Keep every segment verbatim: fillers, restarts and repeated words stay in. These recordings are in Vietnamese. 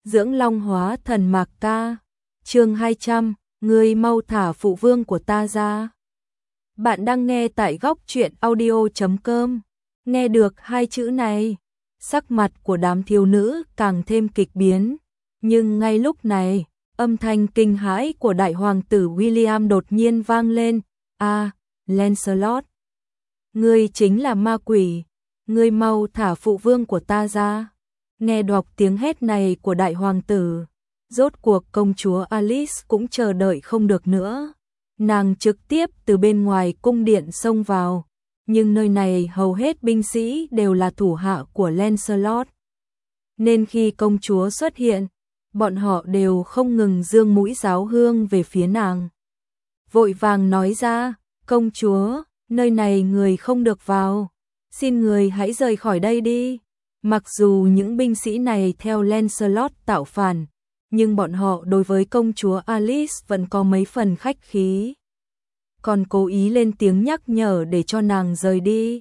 dưỡng long hóa thần mạc ca. Chương hai trăm, ngươi mau thả phụ vương của ta ra. Bạn đang nghe tại góc truyện audio chấm com. Nghe được hai chữ này, sắc mặt của đám thiếu nữ càng thêm kịch biến. Nhưng ngay lúc này, âm thanh kinh hãi của đại hoàng tử William đột nhiên vang lên. A, Lancelot, ngươi chính là ma quỷ, ngươi mau thả phụ vương của ta ra. Nghe đọc tiếng hét này của đại hoàng tử, rốt cuộc công chúa Alice cũng chờ đợi không được nữa. Nàng trực tiếp từ bên ngoài cung điện xông vào, nhưng nơi này hầu hết binh sĩ đều là thủ hạ của Lancelot. Nên khi công chúa xuất hiện, bọn họ đều không ngừng giương mũi giáo hương về phía nàng. Vội vàng nói ra, công chúa, nơi này người không được vào, xin người hãy rời khỏi đây đi. Mặc dù những binh sĩ này theo Lancelot tạo phản, nhưng bọn họ đối với công chúa Alice vẫn có mấy phần khách khí. Còn cố ý lên tiếng nhắc nhở để cho nàng rời đi.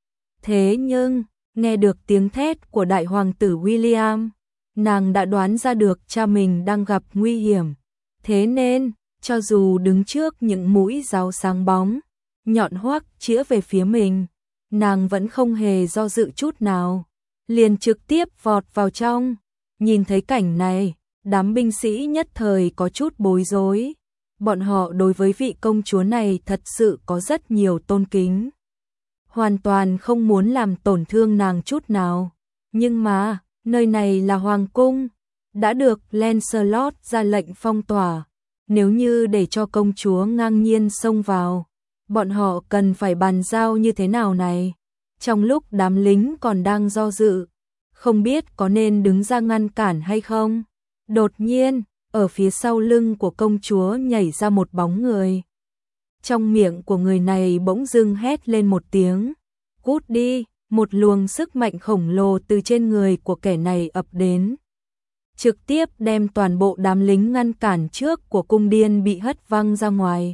Thế nhưng, nghe được tiếng thét của đại hoàng tử William, nàng đã đoán ra được cha mình đang gặp nguy hiểm. Thế nên, cho dù đứng trước những mũi giáo sáng bóng, nhọn hoắc chĩa về phía mình, nàng vẫn không hề do dự chút nào, liền trực tiếp vọt vào trong. Nhìn thấy cảnh này, đám binh sĩ nhất thời có chút bối rối. Bọn họ đối với vị công chúa này thật sự có rất nhiều tôn kính, hoàn toàn không muốn làm tổn thương nàng chút nào. Nhưng mà, nơi này là hoàng cung, đã được Lancelot ra lệnh phong tỏa. Nếu như để cho công chúa ngang nhiên xông vào, bọn họ cần phải bàn giao như thế nào này? Trong lúc đám lính còn đang do dự, không biết có nên đứng ra ngăn cản hay không, đột nhiên, ở phía sau lưng của công chúa nhảy ra một bóng người. Trong miệng của người này bỗng dưng hét lên một tiếng, cút đi. Một luồng sức mạnh khổng lồ từ trên người của kẻ này ập đến, trực tiếp đem toàn bộ đám lính ngăn cản trước của cung điện bị hất văng ra ngoài.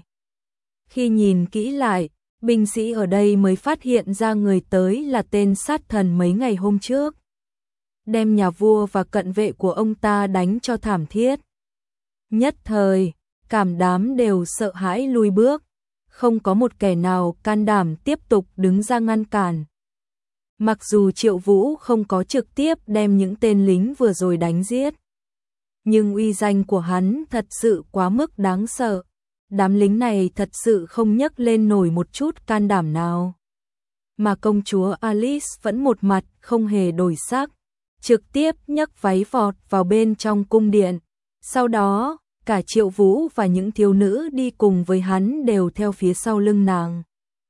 Khi nhìn kỹ lại, binh sĩ ở đây mới phát hiện ra người tới là tên sát thần mấy ngày hôm trước, đem nhà vua và cận vệ của ông ta đánh cho thảm thiết. Nhất thời, cảm đám đều sợ hãi lùi bước, không có một kẻ nào can đảm tiếp tục đứng ra ngăn cản. Mặc dù Triệu Vũ không có trực tiếp đem những tên lính vừa rồi đánh giết, nhưng uy danh của hắn thật sự quá mức đáng sợ. Đám lính này thật sự không nhấc lên nổi một chút can đảm nào. Mà công chúa Alice vẫn một mặt không hề đổi sắc, trực tiếp nhấc váy vọt vào bên trong cung điện. Sau đó, cả Triệu Vũ và những thiếu nữ đi cùng với hắn đều theo phía sau lưng nàng.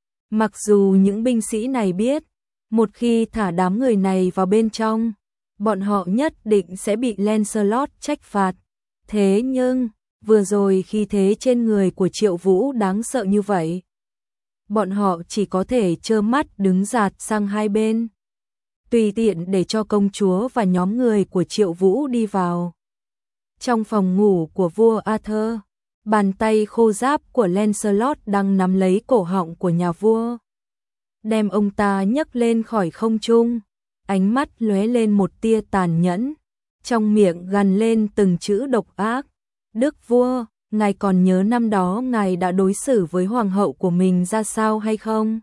Mặc dù những binh sĩ này biết, một khi thả đám người này vào bên trong, bọn họ nhất định sẽ bị Lancelot trách phạt. Thế nhưng, vừa rồi khi thế trên người của Triệu Vũ đáng sợ như vậy, bọn họ chỉ có thể trơ mắt đứng dạt sang hai bên, tùy tiện để cho công chúa và nhóm người của Triệu Vũ đi vào. Trong phòng ngủ của vua Arthur, bàn tay khô ráp của Lancelot đang nắm lấy cổ họng của nhà vua, đem ông ta nhấc lên khỏi không trung, ánh mắt lóe lên một tia tàn nhẫn, trong miệng gằn lên từng chữ độc ác. Đức vua, ngài còn nhớ năm đó ngài đã đối xử với hoàng hậu của mình ra sao hay không?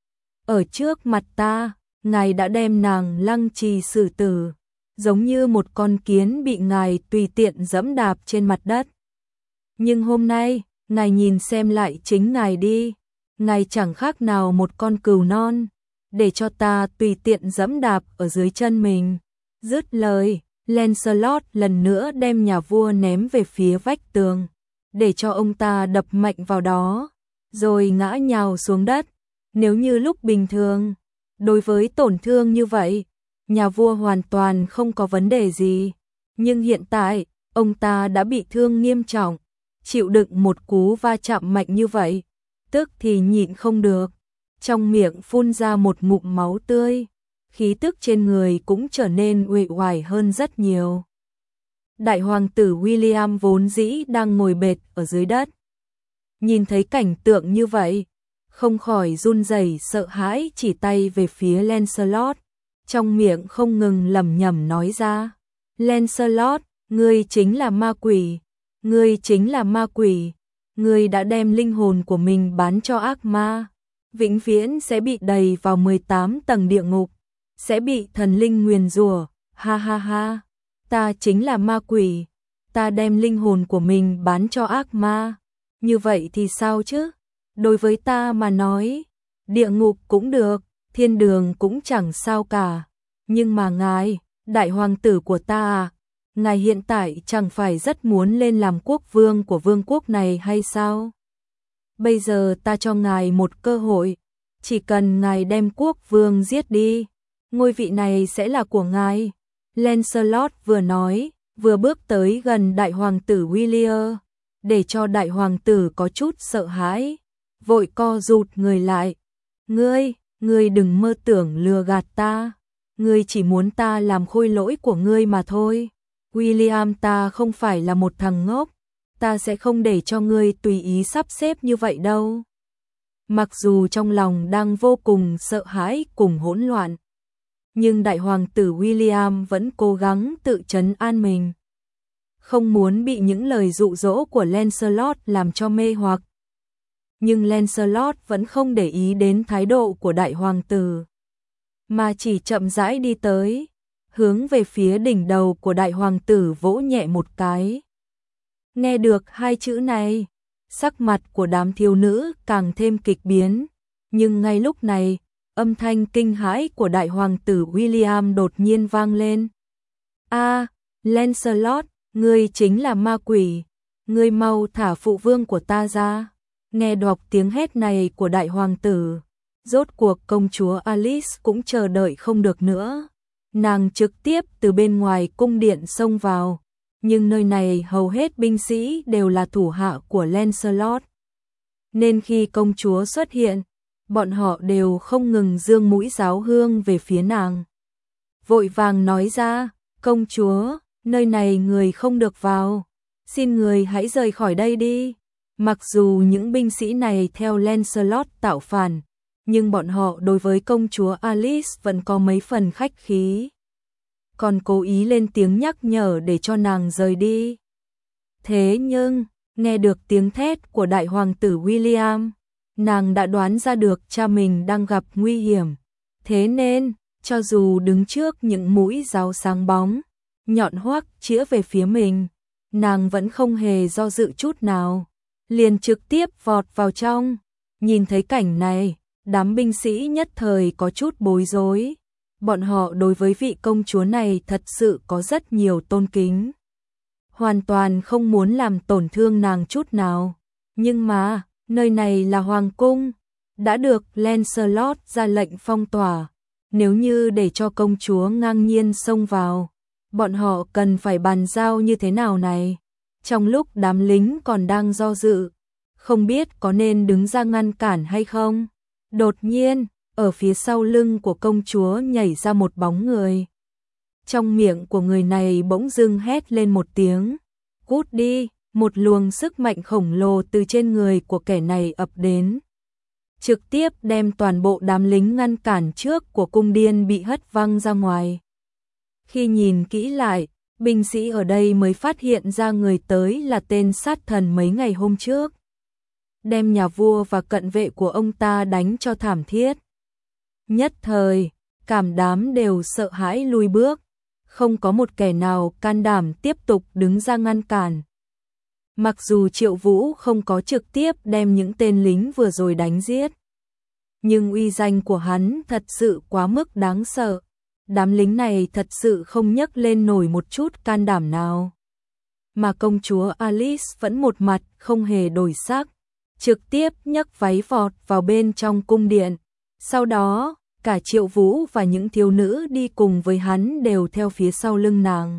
Ở trước mặt ta, ngài đã đem nàng lăng trì xử tử, giống như một con kiến bị ngài tùy tiện giẫm đạp trên mặt đất. Nhưng hôm nay, ngài nhìn xem lại chính ngài đi. Ngài chẳng khác nào một con cừu non, để cho ta tùy tiện giẫm đạp ở dưới chân mình. Dứt lời, Lancelot lần nữa đem nhà vua ném về phía vách tường, để cho ông ta đập mạnh vào đó, rồi ngã nhào xuống đất. Nếu như lúc bình thường, đối với tổn thương như vậy, nhà vua hoàn toàn không có vấn đề gì. Nhưng hiện tại, ông ta đã bị thương nghiêm trọng, chịu đựng một cú va chạm mạnh như vậy, tức thì nhịn không được, trong miệng phun ra một ngụm máu tươi, khí tức trên người cũng trở nên uể oải hơn rất nhiều. Đại hoàng tử William vốn dĩ đang ngồi bệt ở dưới đất, nhìn thấy cảnh tượng như vậy, không khỏi run rẩy sợ hãi chỉ tay về phía Lancelot, trong miệng không ngừng lẩm nhẩm nói ra, Lancelot, ngươi chính là ma quỷ, ngươi chính là ma quỷ, ngươi đã đem linh hồn của mình bán cho ác ma, vĩnh viễn sẽ bị đày vào mười tám tầng địa ngục, sẽ bị thần linh nguyền rủa, ha ha ha, ta chính là ma quỷ, ta đem linh hồn của mình bán cho ác ma, như vậy thì sao chứ? Đối với ta mà nói, địa ngục cũng được, thiên đường cũng chẳng sao cả, nhưng mà ngài, đại hoàng tử của ta à, ngài hiện tại chẳng phải rất muốn lên làm quốc vương của vương quốc này hay sao? Bây giờ ta cho ngài một cơ hội, chỉ cần ngài đem quốc vương giết đi, ngôi vị này sẽ là của ngài. Lancelot vừa nói, vừa bước tới gần đại hoàng tử William, để cho đại hoàng tử có chút sợ hãi, vội co rụt người lại. Ngươi, ngươi đừng mơ tưởng lừa gạt ta, ngươi chỉ muốn ta làm khôi lỗi của ngươi mà thôi. William, ta không phải là một thằng ngốc, ta sẽ không để cho ngươi tùy ý sắp xếp như vậy đâu. Mặc dù trong lòng đang vô cùng sợ hãi cùng hỗn loạn, nhưng đại hoàng tử William vẫn cố gắng tự trấn an mình, không muốn bị những lời dụ dỗ của Lancelot làm cho mê hoặc. Nhưng Lancelot vẫn không để ý đến thái độ của đại hoàng tử, mà chỉ chậm rãi đi tới, hướng về phía đỉnh đầu của đại hoàng tử vỗ nhẹ một cái. Nghe được hai chữ này, sắc mặt của đám thiếu nữ càng thêm kịch biến, nhưng ngay lúc này, âm thanh kinh hãi của đại hoàng tử William đột nhiên vang lên. A, Lancelot, ngươi chính là ma quỷ, ngươi mau thả phụ vương của ta ra. Nghe đọc tiếng hét này của đại hoàng tử, rốt cuộc công chúa Alice cũng chờ đợi không được nữa. Nàng trực tiếp từ bên ngoài cung điện xông vào, nhưng nơi này hầu hết binh sĩ đều là thủ hạ của Lancelot. Nên khi công chúa xuất hiện, bọn họ đều không ngừng dương mũi giáo hương về phía nàng. Vội vàng nói ra, công chúa, nơi này người không được vào, xin người hãy rời khỏi đây đi. Mặc dù những binh sĩ này theo Lancelot tạo phản, nhưng bọn họ đối với công chúa Alice vẫn có mấy phần khách khí, còn cố ý lên tiếng nhắc nhở để cho nàng rời đi. Thế nhưng, nghe được tiếng thét của đại hoàng tử William, nàng đã đoán ra được cha mình đang gặp nguy hiểm. Thế nên, cho dù đứng trước những mũi giáo sáng bóng, nhọn hoắc chĩa về phía mình, nàng vẫn không hề do dự chút nào, liền trực tiếp vọt vào trong. Nhìn thấy cảnh này, đám binh sĩ nhất thời có chút bối rối. Bọn họ đối với vị công chúa này thật sự có rất nhiều tôn kính, hoàn toàn không muốn làm tổn thương nàng chút nào. Nhưng mà, nơi này là hoàng cung, đã được Lancelot ra lệnh phong tỏa, nếu như để cho công chúa ngang nhiên xông vào, bọn họ cần phải bàn giao như thế nào này? Trong lúc đám lính còn đang do dự, không biết có nên đứng ra ngăn cản hay không, đột nhiên, ở phía sau lưng của công chúa nhảy ra một bóng người. Trong miệng của người này bỗng dưng hét lên một tiếng, cút đi, một luồng sức mạnh khổng lồ từ trên người của kẻ này ập đến, trực tiếp đem toàn bộ đám lính ngăn cản trước của cung điện bị hất văng ra ngoài. Khi nhìn kỹ lại, binh sĩ ở đây mới phát hiện ra người tới là tên sát thần mấy ngày hôm trước, đem nhà vua và cận vệ của ông ta đánh cho thảm thiết. Nhất thời, cảm đám đều sợ hãi lùi bước, không có một kẻ nào can đảm tiếp tục đứng ra ngăn cản. Mặc dù Triệu Vũ không có trực tiếp đem những tên lính vừa rồi đánh giết, nhưng uy danh của hắn thật sự quá mức đáng sợ. Đám lính này thật sự không nhấc lên nổi một chút can đảm nào. Mà công chúa Alice vẫn một mặt không hề đổi sắc, trực tiếp nhấc váy vọt vào bên trong cung điện. Sau đó, cả Triệu Vũ và những thiếu nữ đi cùng với hắn đều theo phía sau lưng nàng.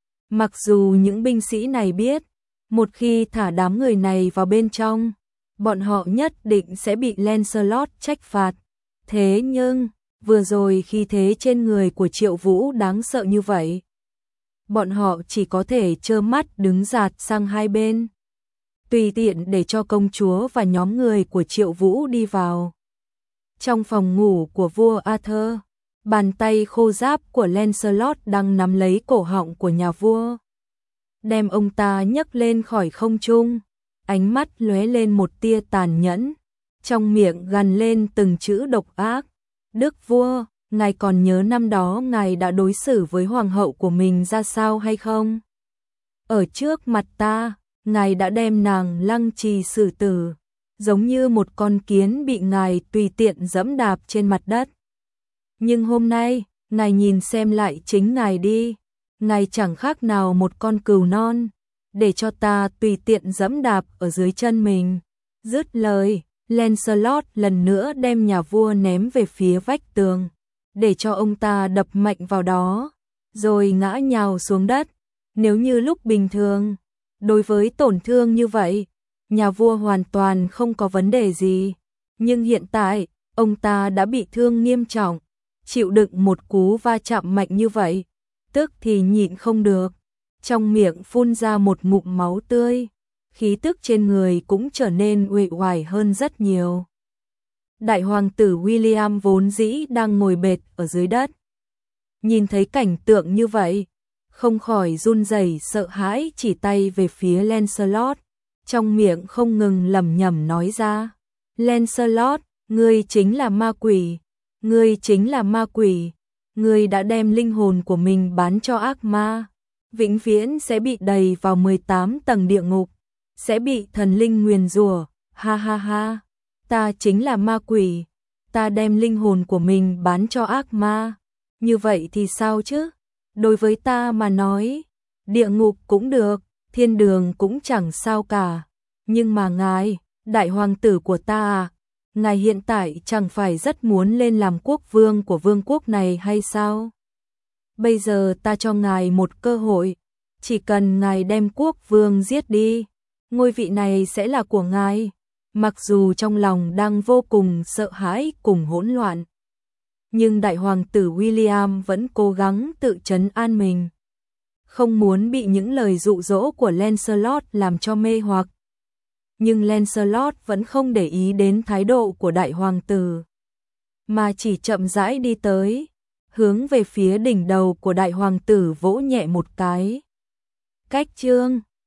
Mặc dù những binh sĩ này biết, một khi thả đám người này vào bên trong, bọn họ nhất định sẽ bị Lancelot trách phạt. Thế nhưng, vừa rồi khi thế trên người của Triệu Vũ đáng sợ như vậy, bọn họ chỉ có thể trơ mắt đứng dạt sang hai bên, tùy tiện để cho công chúa và nhóm người của Triệu Vũ đi vào. Trong phòng ngủ của vua Arthur, bàn tay khô ráp của Lancelot đang nắm lấy cổ họng của nhà vua. đem ông ta nhấc lên khỏi không trung, ánh mắt lóe lên một tia tàn nhẫn, trong miệng gằn lên từng chữ độc ác. Đức vua, ngài còn nhớ năm đó ngài đã đối xử với hoàng hậu của mình ra sao hay không? Ở trước mặt ta, ngài đã đem nàng lăng trì xử tử, giống như một con kiến bị ngài tùy tiện giẫm đạp trên mặt đất. Nhưng hôm nay, ngài nhìn xem lại chính ngài đi, ngài chẳng khác nào một con cừu non, để cho ta tùy tiện giẫm đạp ở dưới chân mình. Dứt lời, Lancelot lần nữa đem nhà vua ném về phía vách tường, để cho ông ta đập mạnh vào đó, rồi ngã nhào xuống đất. Nếu như lúc bình thường, đối với tổn thương như vậy, nhà vua hoàn toàn không có vấn đề gì. Nhưng hiện tại, ông ta đã bị thương nghiêm trọng, chịu đựng một cú va chạm mạnh như vậy, tức thì nhịn không được, trong miệng phun ra một ngụm máu tươi, khí tức trên người cũng trở nên uể oải hơn rất nhiều. Đại hoàng tử William vốn dĩ đang ngồi bệt ở dưới đất, nhìn thấy cảnh tượng như vậy, không khỏi run rẩy sợ hãi chỉ tay về phía Lancelot, trong miệng không ngừng lẩm nhẩm nói ra: Lancelot, ngươi chính là ma quỷ, ngươi chính là ma quỷ, ngươi đã đem linh hồn của mình bán cho ác ma, vĩnh viễn sẽ bị đày vào mười tám tầng địa ngục, sẽ bị thần linh nguyền rủa, ha ha ha, ta chính là ma quỷ, ta đem linh hồn của mình bán cho ác ma, như vậy thì sao chứ? Đối với ta mà nói, địa ngục cũng được, thiên đường cũng chẳng sao cả, nhưng mà ngài, đại hoàng tử của ta à, ngài hiện tại chẳng phải rất muốn lên làm quốc vương của vương quốc này hay sao? Bây giờ ta cho ngài một cơ hội, chỉ cần ngài đem quốc vương giết đi, ngôi vị này sẽ là của ngài. Mặc dù trong lòng đang vô cùng sợ hãi cùng hỗn loạn, nhưng đại hoàng tử William vẫn cố gắng tự trấn an mình, không muốn bị những lời dụ dỗ của Lancelot làm cho mê hoặc. Nhưng Lancelot vẫn không để ý đến thái độ của đại hoàng tử, mà chỉ chậm rãi đi tới, hướng về phía đỉnh đầu của đại hoàng tử vỗ nhẹ một cái. Cách chương